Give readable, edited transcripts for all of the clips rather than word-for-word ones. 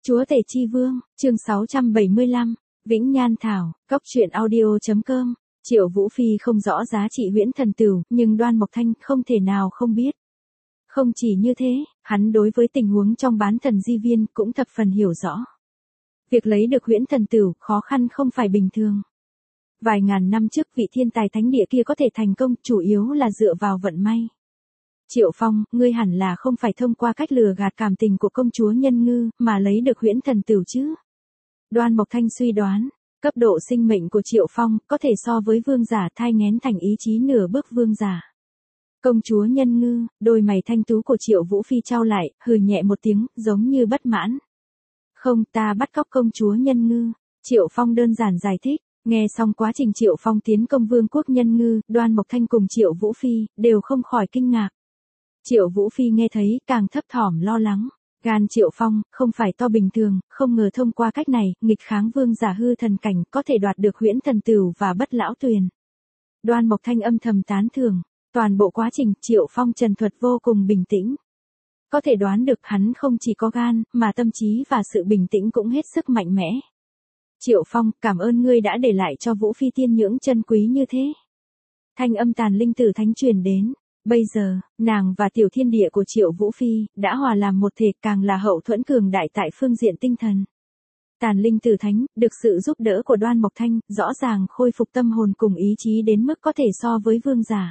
Chúa Tể Chi Vương, chương 675, Vĩnh Nhan Thảo, Cóc truyện audio.com. Triệu Vũ Phi không rõ giá trị huyễn thần tửu, nhưng Đoan Mộc Thanh không thể nào không biết. Không chỉ như thế, hắn đối với tình huống trong bán thần di viên cũng thập phần hiểu rõ. Việc lấy được huyễn thần tửu khó khăn không phải bình thường. Vài ngàn năm trước vị thiên tài thánh địa kia có thể thành công chủ yếu là dựa vào vận may. Triệu Phong, ngươi hẳn là không phải thông qua cách lừa gạt cảm tình của công chúa Nhân Ngư mà lấy được huyễn thần tửu chứ? Đoan Mộc Thanh suy đoán, cấp độ sinh mệnh của Triệu Phong có thể so với vương giả thai nghén thành ý chí nửa bước vương giả. Công chúa Nhân Ngư, đôi mày thanh tú của Triệu Vũ Phi trao lại, hừ nhẹ một tiếng, giống như bất mãn. Không, ta bắt cóc công chúa Nhân Ngư. Triệu Phong đơn giản giải thích. Nghe xong quá trình Triệu Phong tiến công vương quốc Nhân Ngư, Đoan Mộc Thanh cùng Triệu Vũ Phi đều không khỏi kinh ngạc. Triệu Vũ Phi nghe thấy càng thấp thỏm lo lắng. Gan Triệu Phong không phải to bình thường, không ngờ thông qua cách này, nghịch kháng vương giả hư thần cảnh có thể đoạt được huyễn thần tửu và bất lão tuyền. Đoan Mộc Thanh âm thầm tán thưởng. Toàn bộ quá trình Triệu Phong trần thuật vô cùng bình tĩnh. Có thể đoán được hắn không chỉ có gan, mà tâm trí và sự bình tĩnh cũng hết sức mạnh mẽ. Triệu Phong, cảm ơn ngươi đã để lại cho Vũ Phi tiên nhưỡng chân quý như thế. Thanh âm Tàn Linh Tử Thánh truyền đến. Bây giờ, nàng và tiểu thiên địa của Triệu Vũ Phi đã hòa làm một thể, càng là hậu thuẫn cường đại tại phương diện tinh thần. Tàn Linh Tử Thánh, được sự giúp đỡ của Đoan Mộc Thanh, rõ ràng khôi phục tâm hồn cùng ý chí đến mức có thể so với vương giả.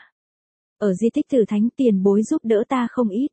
Ở di tích Tử Thánh tiền bối giúp đỡ ta không ít.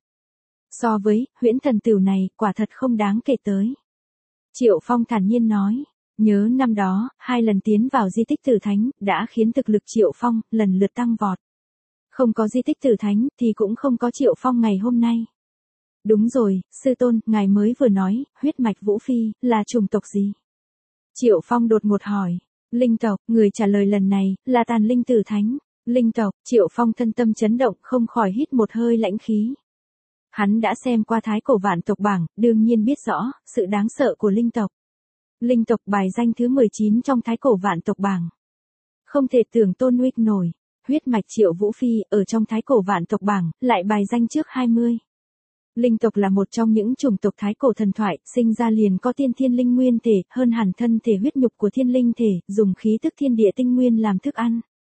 So với huyễn thần tửu này, quả thật không đáng kể tới. Triệu Phong thản nhiên nói. Nhớ năm đó, 2 lần tiến vào di tích Tử Thánh, đã khiến thực lực Triệu Phong lần lượt tăng vọt. Không có di tích Tử Thánh, thì cũng không có Triệu Phong ngày hôm nay. Đúng rồi, sư tôn, ngài mới vừa nói, huyết mạch Vũ Phi, là chủng tộc gì? Triệu Phong đột ngột hỏi. Linh tộc, người trả lời lần này, là Tàn Linh Tử Thánh. Linh tộc, Triệu Phong thân tâm chấn động, không khỏi hít một hơi lãnh khí. Hắn đã xem qua thái cổ vạn tộc bảng, đương nhiên biết rõ, sự đáng sợ của linh tộc. Linh tộc bài danh thứ 19 trong thái cổ vạn tộc bảng. Không thể tưởng tôn nguy nổi, huyết mạch Triệu Vũ Phi ở trong thái cổ vạn tộc bảng, lại bài danh trước 20. Linh tộc là một trong những chủng tộc thái cổ thần thoại, sinh ra liền có tiên thiên linh nguyên thể, hơn hẳn thân thể huyết nhục của thiên linh thể, dùng khí tức thiên địa tinh nguyên làm thức ăn.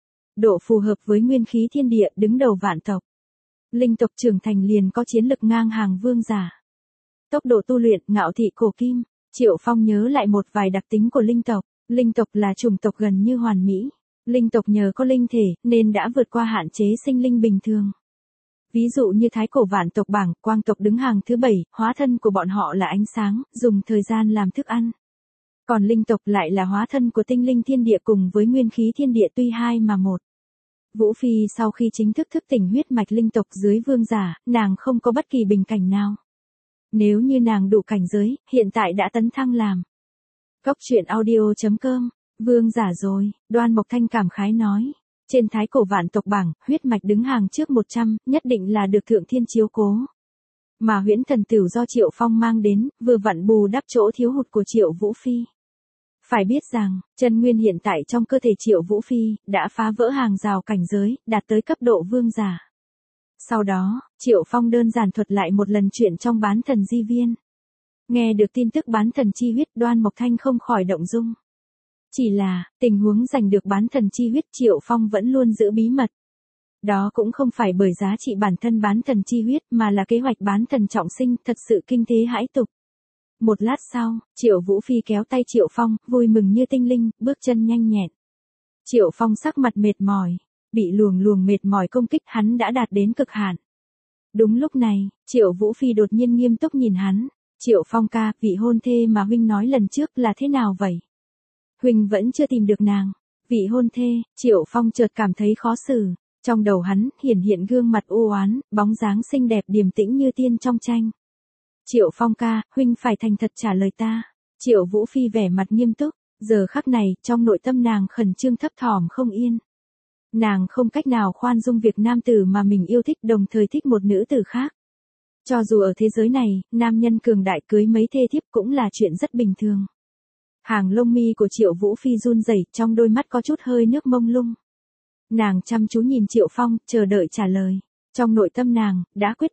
Độ phù hợp với nguyên khí thiên địa đứng đầu vạn tộc. Linh tộc trưởng thành liền có chiến lực ngang hàng vương giả. Tốc độ tu luyện ngạo thị cổ kim. Triệu Phong nhớ lại một vài đặc tính của linh tộc. Linh tộc là chủng tộc gần như hoàn mỹ. Linh tộc nhờ có linh thể nên đã vượt qua hạn chế sinh linh bình thường. Ví dụ như thái cổ vạn tộc bảng, quang tộc đứng hàng thứ 7, hóa thân của bọn họ là ánh sáng, dùng thời gian làm thức ăn. Còn linh tộc lại là hóa thân của tinh linh thiên địa cùng với nguyên khí thiên địa tuy hai mà một. Vũ Phi sau khi chính thức thức tỉnh huyết mạch linh tộc dưới vương giả, nàng không có bất kỳ bình cảnh nào. Nếu như nàng đủ cảnh giới, hiện tại đã tấn thăng làm. Cóc truyện audio.com, vương giả rồi, Đoan Mộc Thanh cảm khái nói. Trên thái cổ vạn tộc bảng, huyết mạch đứng hàng trước 100, nhất định là được thượng thiên chiếu cố. Mà huyễn thần tửu do Triệu Phong mang đến, vừa vặn bù đắp chỗ thiếu hụt của Triệu Vũ Phi. Phải biết rằng, chân nguyên hiện tại trong cơ thể Triệu Vũ Phi, đã phá vỡ hàng rào cảnh giới, đạt tới cấp độ vương giả. Sau đó, Triệu Phong đơn giản thuật lại một lần chuyện trong bán thần di viên. Nghe được tin tức bán thần chi huyết, Đoan Mộc Thanh không khỏi động dung. Chỉ là, tình huống giành được bán thần chi huyết Triệu Phong vẫn luôn giữ bí mật. Đó cũng không phải bởi giá trị bản thân bán thần chi huyết mà là kế hoạch bán thần trọng sinh thật sự kinh thế hãi tục. Một lát sau, Triệu Vũ Phi kéo tay Triệu Phong, vui mừng như tinh linh, bước chân nhanh nhẹn. Triệu Phong sắc mặt mệt mỏi, bị luồng mệt mỏi công kích hắn đã đạt đến cực hạn. Đúng lúc này, Triệu Vũ Phi đột nhiên nghiêm túc nhìn hắn. Triệu Phong ca, vị hôn thê mà huynh nói lần trước là thế nào vậy? Huynh vẫn chưa tìm được nàng. Vị hôn thê, Triệu Phong chợt cảm thấy khó xử. Trong đầu hắn, hiện gương mặt u oán, bóng dáng xinh đẹp điềm tĩnh như tiên trong tranh. Triệu Phong ca, huynh phải thành thật trả lời ta. Triệu Vũ Phi vẻ mặt nghiêm túc, giờ khắc này, trong nội tâm nàng khẩn trương thấp thỏm không yên. Nàng không cách nào khoan dung việc nam tử mà mình yêu thích đồng thời thích một nữ tử khác. Cho dù ở thế giới này, nam nhân cường đại cưới mấy thê thiếp cũng là chuyện rất bình thường. Hàng lông mi của Triệu Vũ Phi run rẩy, trong đôi mắt có chút hơi nước mông lung. Nàng chăm chú nhìn Triệu Phong, chờ đợi trả lời. Trong nội tâm nàng, đã quyết định,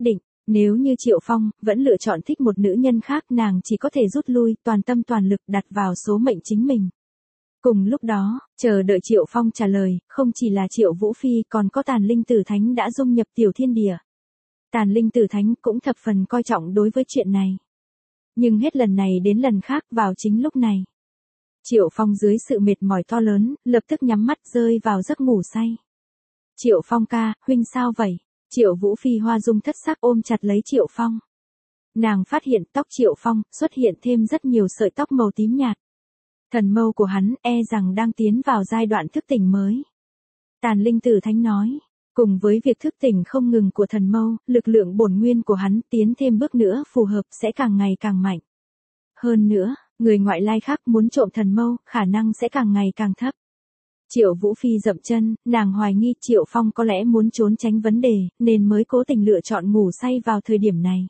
Nếu như Triệu Phong vẫn lựa chọn thích một nữ nhân khác, nàng chỉ có thể rút lui, toàn tâm toàn lực đặt vào số mệnh chính mình. Cùng lúc đó, chờ đợi Triệu Phong trả lời, không chỉ là Triệu Vũ Phi còn có Tàn Linh Tử Thánh đã dung nhập tiểu thiên địa. Tàn Linh Tử Thánh cũng thập phần coi trọng đối với chuyện này. Nhưng hết lần này đến lần khác vào chính lúc này. Triệu Phong dưới sự mệt mỏi to lớn, lập tức nhắm mắt rơi vào giấc ngủ say. Triệu Phong ca, huynh sao vậy? Triệu Vũ Phi hoa dung thất sắc ôm chặt lấy Triệu Phong. Nàng phát hiện tóc Triệu Phong xuất hiện thêm rất nhiều sợi tóc màu tím nhạt. Thần mâu của hắn e rằng đang tiến vào giai đoạn thức tỉnh mới. Tàn Linh Tử Thánh nói, cùng với việc thức tỉnh không ngừng của thần mâu, lực lượng bổn nguyên của hắn tiến thêm bước nữa phù hợp sẽ càng ngày càng mạnh. Hơn nữa, người ngoại lai khác muốn trộm thần mâu, khả năng sẽ càng ngày càng thấp. Triệu Vũ Phi dậm chân, nàng hoài nghi Triệu Phong có lẽ muốn trốn tránh vấn đề, nên mới cố tình lựa chọn ngủ say vào thời điểm này.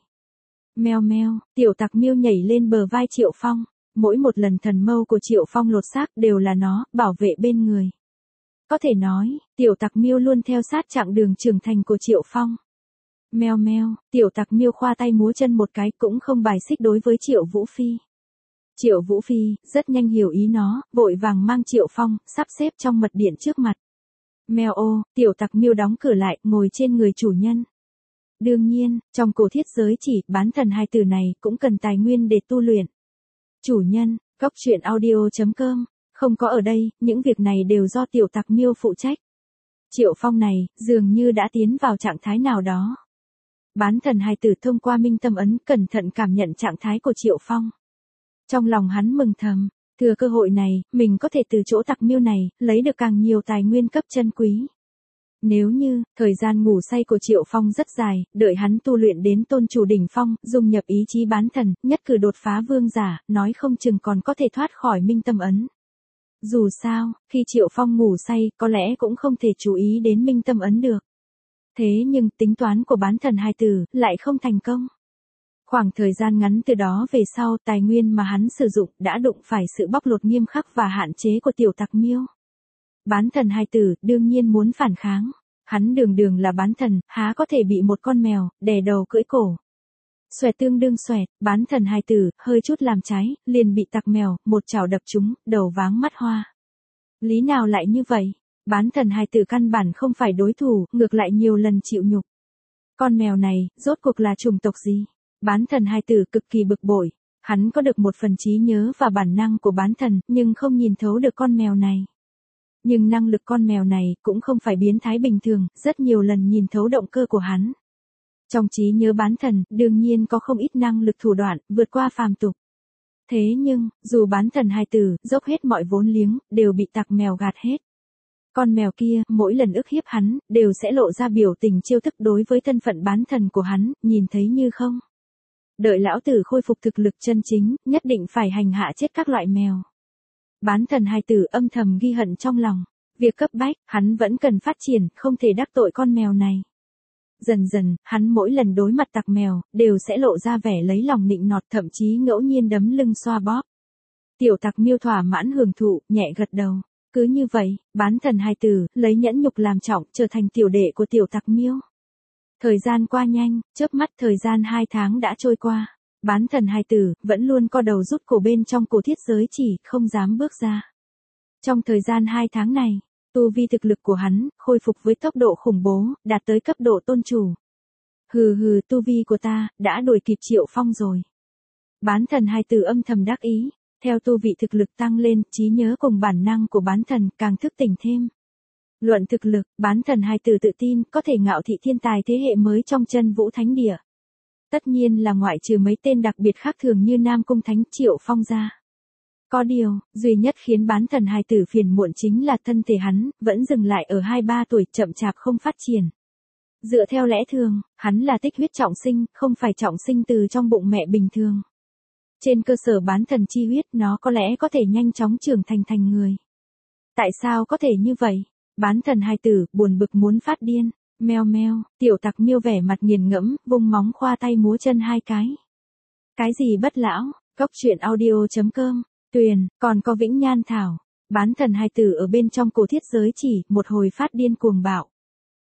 Meo meo, tiểu tặc miêu nhảy lên bờ vai Triệu Phong. Mỗi một lần thần mâu của Triệu Phong lột xác đều là nó, bảo vệ bên người. Có thể nói, tiểu tặc miêu luôn theo sát chặng đường trưởng thành của Triệu Phong. Meo meo, tiểu tặc miêu khoa tay múa chân một cái cũng không bài xích đối với Triệu Vũ Phi. Triệu Vũ Phi rất nhanh hiểu ý nó, vội vàng mang Triệu Phong, sắp xếp trong mật điện trước mặt. Meo ô, tiểu tặc miêu đóng cửa lại, ngồi trên người chủ nhân. Đương nhiên, trong cổ thiết giới chỉ, bán thần hai từ này cũng cần tài nguyên để tu luyện. Chủ nhân, góc truyện audio.com, không có ở đây, những việc này đều do tiểu tặc miêu phụ trách. Triệu Phong này, dường như đã tiến vào trạng thái nào đó. Bán thần hài tử thông qua minh tâm ấn cẩn thận cảm nhận trạng thái của Triệu Phong. Trong lòng hắn mừng thầm, thừa cơ hội này, mình có thể từ chỗ tặc miêu này, lấy được càng nhiều tài nguyên cấp chân quý. Nếu như, thời gian ngủ say của Triệu Phong rất dài, đợi hắn tu luyện đến tôn chủ đỉnh phong, dung nhập ý chí bán thần, nhất cử đột phá vương giả, nói không chừng còn có thể thoát khỏi minh tâm ấn. Dù sao, khi Triệu Phong ngủ say, có lẽ cũng không thể chú ý đến minh tâm ấn được. Thế nhưng, tính toán của bán thần hai tử, lại không thành công. Khoảng thời gian ngắn từ đó về sau, tài nguyên mà hắn sử dụng, đã đụng phải sự bóc lột nghiêm khắc và hạn chế của tiểu tặc miêu. Bán thần hai tử, đương nhiên muốn phản kháng. Hắn đường đường là bán thần, há có thể bị một con mèo, đè đầu cưỡi cổ. Xoẹt tương đương xoẹt, bán thần hai tử, hơi chút làm trái, liền bị tặc mèo, một chảo đập trúng, đầu váng mắt hoa. Lý nào lại như vậy? Bán thần hai tử căn bản không phải đối thủ, ngược lại nhiều lần chịu nhục. Con mèo này, rốt cuộc là chủng tộc gì? Bán thần hai tử cực kỳ bực bội. Hắn có được một phần trí nhớ và bản năng của bán thần, nhưng không nhìn thấu được con mèo này. Nhưng năng lực con mèo này cũng không phải biến thái bình thường, rất nhiều lần nhìn thấu động cơ của hắn. Trong trí nhớ bán thần, đương nhiên có không ít năng lực thủ đoạn, vượt qua phàm tục. Thế nhưng, dù bán thần hai tử, dốc hết mọi vốn liếng, đều bị tặc mèo gạt hết. Con mèo kia, mỗi lần ức hiếp hắn, đều sẽ lộ ra biểu tình chiêu thức đối với thân phận bán thần của hắn, nhìn thấy như không. Đợi lão tử khôi phục thực lực chân chính, nhất định phải hành hạ chết các loại mèo. Bán thần hai tử âm thầm ghi hận trong lòng. Việc cấp bách, hắn vẫn cần phát triển, không thể đắc tội con mèo này. Dần dần, hắn mỗi lần đối mặt tặc mèo, đều sẽ lộ ra vẻ lấy lòng nịnh nọt, thậm chí ngẫu nhiên đấm lưng xoa bóp. Tiểu tặc miêu thỏa mãn hưởng thụ, nhẹ gật đầu. Cứ như vậy, bán thần hai tử, lấy nhẫn nhục làm trọng, trở thành tiểu đệ của tiểu tặc miêu. Thời gian qua nhanh, chớp mắt thời gian 2 tháng đã trôi qua. Bán thần hai tử, vẫn luôn co đầu rút cổ bên trong cổ thiết giới chỉ, không dám bước ra. Trong thời gian 2 tháng này, tu vi thực lực của hắn, khôi phục với tốc độ khủng bố, đạt tới cấp độ tôn chủ. Hừ hừ, tu vi của ta, đã đuổi kịp Triệu Phong rồi. Bán thần hai tử âm thầm đắc ý, theo tu vị thực lực tăng lên, trí nhớ cùng bản năng của bán thần càng thức tỉnh thêm. Luận thực lực, bán thần hai tử tự tin, có thể ngạo thị thiên tài thế hệ mới trong chân vũ thánh địa. Tất nhiên là ngoại trừ mấy tên đặc biệt khác thường như Nam Cung Thánh Triệu Phong ra. Có điều, duy nhất khiến bán thần hai tử phiền muộn chính là thân thể hắn, vẫn dừng lại ở 2-3 tuổi, chậm chạp không phát triển. Dựa theo lẽ thường, hắn là tích huyết trọng sinh, không phải trọng sinh từ trong bụng mẹ bình thường. Trên cơ sở bán thần chi huyết, nó có lẽ có thể nhanh chóng trưởng thành người. Tại sao có thể như vậy? Bán thần hai tử, buồn bực muốn phát điên. Meo meo, tiểu tặc miêu vẻ mặt nghiền ngẫm, vung móng khoa tay múa chân 2 cái. Cái gì bất lão, góc truyện audio.com, Tuyền, còn có Vĩnh Nhan Thảo. Bán thần hai tử ở bên trong cổ thiết giới chỉ, một hồi phát điên cuồng bạo.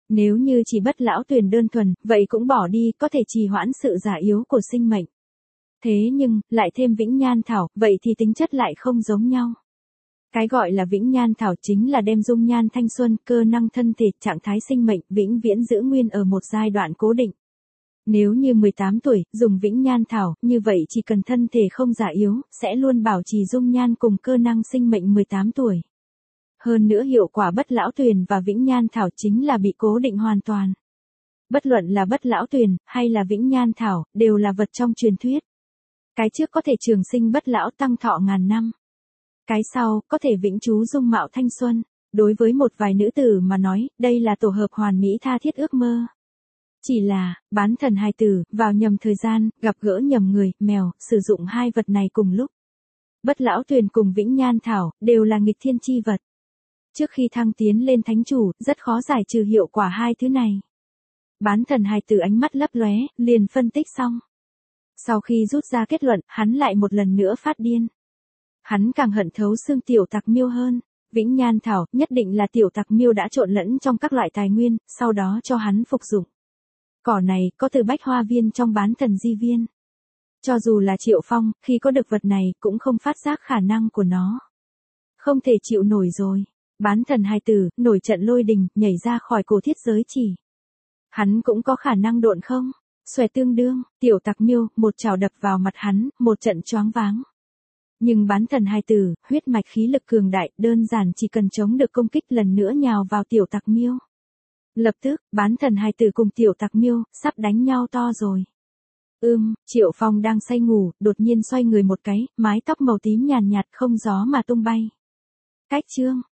Nếu như chỉ bất lão tuyền đơn thuần, vậy cũng bỏ đi, có thể trì hoãn sự già yếu của sinh mệnh. Thế nhưng, lại thêm Vĩnh Nhan Thảo, vậy thì tính chất lại không giống nhau. Cái gọi là Vĩnh Nhan Thảo chính là đem dung nhan thanh xuân, cơ năng thân thể, trạng thái sinh mệnh, vĩnh viễn giữ nguyên ở một giai đoạn cố định. Nếu như 18 tuổi, dùng Vĩnh Nhan Thảo, như vậy chỉ cần thân thể không già yếu, sẽ luôn bảo trì dung nhan cùng cơ năng sinh mệnh 18 tuổi. Hơn nữa hiệu quả bất lão tuyền và Vĩnh Nhan Thảo chính là bị cố định hoàn toàn. Bất luận là bất lão tuyền, hay là Vĩnh Nhan Thảo, đều là vật trong truyền thuyết. Cái trước có thể trường sinh bất lão tăng thọ ngàn năm. Cái sau, có thể vĩnh trú dung mạo thanh xuân. Đối với một vài nữ tử mà nói, đây là tổ hợp hoàn mỹ tha thiết ước mơ. Chỉ là, bán thần hài tử, vào nhầm thời gian, gặp gỡ nhầm người, mèo, sử dụng hai vật này cùng lúc. Bất lão tuyền cùng Vĩnh Nhan Thảo, đều là nghịch thiên chi vật. Trước khi thăng tiến lên thánh chủ, rất khó giải trừ hiệu quả hai thứ này. Bán thần hài tử ánh mắt lấp lóe, liền phân tích xong. Sau khi rút ra kết luận, hắn lại một lần nữa phát điên. Hắn càng hận thấu xương tiểu tặc miêu hơn. Vĩnh Nhan Thảo, nhất định là tiểu tặc miêu đã trộn lẫn trong các loại tài nguyên, sau đó cho hắn phục dụng. Cỏ này, có từ bách hoa viên trong bán thần di viên. Cho dù là Triệu Phong, khi có được vật này, cũng không phát giác khả năng của nó. Không thể chịu nổi rồi. Bán thần hài tử, nổi trận lôi đình, nhảy ra khỏi cổ thiết giới chỉ. Hắn cũng có khả năng độn không? Xòe tương đương, tiểu tặc miêu, một chảo đập vào mặt hắn, một trận choáng váng. Nhưng bán thần hài tử, huyết mạch khí lực cường đại, đơn giản chỉ cần chống được công kích lần nữa nhào vào tiểu tặc miêu. Lập tức, bán thần hài tử cùng tiểu tặc miêu, sắp đánh nhau to rồi. Triệu Phong đang say ngủ, đột nhiên xoay người một cái, mái tóc màu tím nhàn nhạt không gió mà tung bay. Cách chương,